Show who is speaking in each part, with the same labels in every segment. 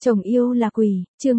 Speaker 1: Chồng yêu là quỷ, chương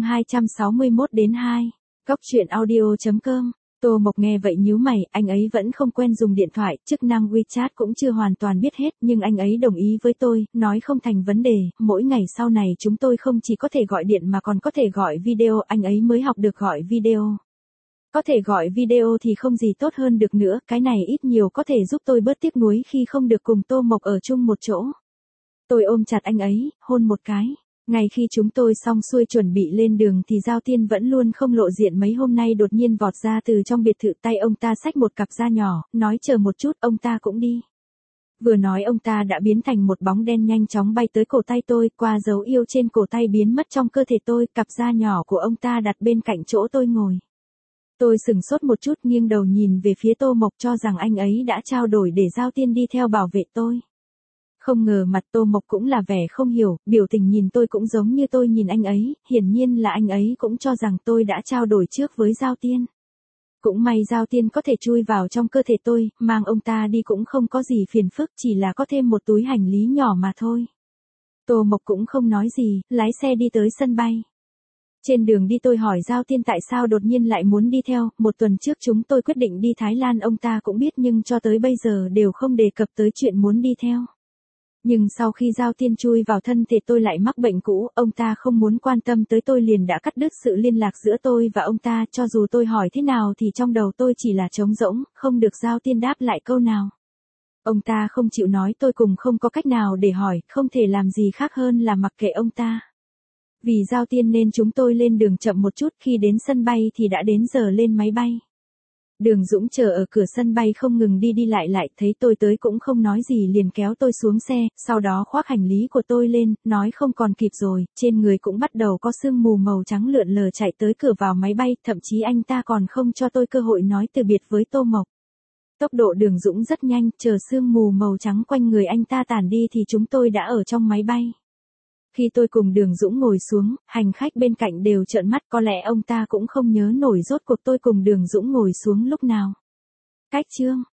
Speaker 1: 261-2. Góc truyện audio.com. Tô Mộc nghe vậy nhíu mày, anh ấy vẫn không quen dùng điện thoại, chức năng WeChat cũng chưa hoàn toàn biết hết, nhưng anh ấy đồng ý với tôi, nói không thành vấn đề, mỗi ngày sau này chúng tôi không chỉ có thể gọi điện mà còn có thể gọi video, anh ấy mới học được gọi video. Có thể gọi video thì không gì tốt hơn được nữa, cái này ít nhiều có thể giúp tôi bớt tiếc nuối khi không được cùng Tô Mộc ở chung một chỗ. Tôi ôm chặt anh ấy, hôn một cái. Ngay khi chúng tôi xong xuôi chuẩn bị lên đường thì Giao Tiên vẫn luôn không lộ diện, mấy hôm nay đột nhiên vọt ra từ trong biệt thự, tay ông ta xách một cặp da nhỏ, nói chờ một chút, ông ta cũng đi. Vừa nói ông ta đã biến thành một bóng đen nhanh chóng bay tới cổ tay tôi, qua dấu yêu trên cổ tay biến mất trong cơ thể tôi, cặp da nhỏ của ông ta đặt bên cạnh chỗ tôi ngồi. Tôi sửng sốt một chút, nghiêng đầu nhìn về phía Tô Mộc, cho rằng anh ấy đã trao đổi để Giao Tiên đi theo bảo vệ tôi. Không ngờ mặt Tô Mộc cũng là vẻ không hiểu, biểu tình nhìn tôi cũng giống như tôi nhìn anh ấy, hiển nhiên là anh ấy cũng cho rằng tôi đã trao đổi trước với Giao Tiên. Cũng may Giao Tiên có thể chui vào trong cơ thể tôi, mang ông ta đi cũng không có gì phiền phức, chỉ là có thêm một túi hành lý nhỏ mà thôi. Tô Mộc cũng không nói gì, lái xe đi tới sân bay. Trên đường đi tôi hỏi Giao Tiên tại sao đột nhiên lại muốn đi theo, một tuần trước chúng tôi quyết định đi Thái Lan ông ta cũng biết nhưng cho tới bây giờ đều không đề cập tới chuyện muốn đi theo. Nhưng sau khi Giao Tiên chui vào thân thể tôi lại mắc bệnh cũ, ông ta không muốn quan tâm tới tôi liền đã cắt đứt sự liên lạc giữa tôi và ông ta, cho dù tôi hỏi thế nào thì trong đầu tôi chỉ là trống rỗng, không được Giao Tiên đáp lại câu nào. Ông ta không chịu nói tôi cùng không có cách nào để hỏi, không thể làm gì khác hơn là mặc kệ ông ta. Vì Giao Tiên nên chúng tôi lên đường chậm một chút, khi đến sân bay thì đã đến giờ lên máy bay. Đường Dũng chờ ở cửa sân bay không ngừng đi lại, thấy tôi tới cũng không nói gì liền kéo tôi xuống xe, sau đó khoác hành lý của tôi lên, nói không còn kịp rồi, trên người cũng bắt đầu có sương mù màu trắng lượn lờ chạy tới cửa vào máy bay, thậm chí anh ta còn không cho tôi cơ hội nói từ biệt với Tô Mộc. Tốc độ Đường Dũng rất nhanh, chờ sương mù màu trắng quanh người anh ta tản đi thì chúng tôi đã ở trong máy bay. Khi tôi cùng Đường Dũng ngồi xuống, hành khách bên cạnh đều trợn mắt, có lẽ ông ta cũng không nhớ nổi rốt cuộc tôi cùng Đường Dũng ngồi xuống lúc nào. Cách chương